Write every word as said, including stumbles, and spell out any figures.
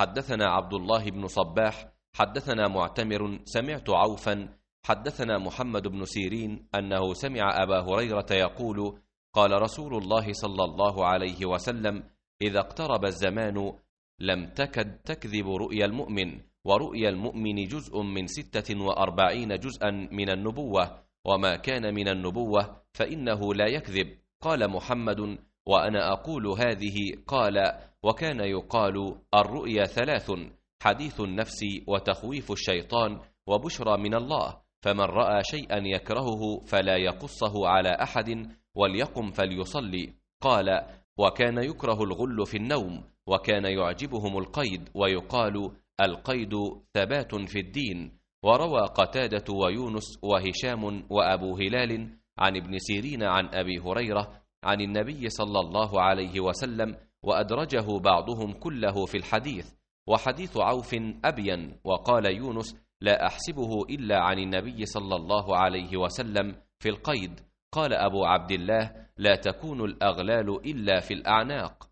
حدثنا عبد الله بن صباح حدثنا معتمر سمعت عوفا حدثنا محمد بن سيرين أنه سمع أبا هريرة يقول قال رسول الله صلى الله عليه وسلم إذا اقترب الزمان لم تكد تكذب رؤيا المؤمن، ورؤيا المؤمن جزء من ستة وأربعين جزءا من النبوة، وما كان من النبوة فإنه لا يكذب. قال محمد وأنا أقول هذه. قال وكان يقال الرؤيا ثلاث: حديث النفس وتخويف الشيطان وبشرى من الله، فمن رأى شيئا يكرهه فلا يقصه على أحد وليقم فليصلي. قال وكان يكره الغل في النوم، وكان يعجبهم القيد، ويقال القيد ثبات في الدين. وروى قتادة ويونس وهشام وأبو هلال عن ابن سيرين عن أبي هريرة عن النبي صلى الله عليه وسلم، وأدرجه بعضهم كله في الحديث. وحديث عوف أبين. وقال يونس لا أحسبه إلا عن النبي صلى الله عليه وسلم في القيد. قال أبو عبد الله لا تكون الأغلال إلا في الأعناق.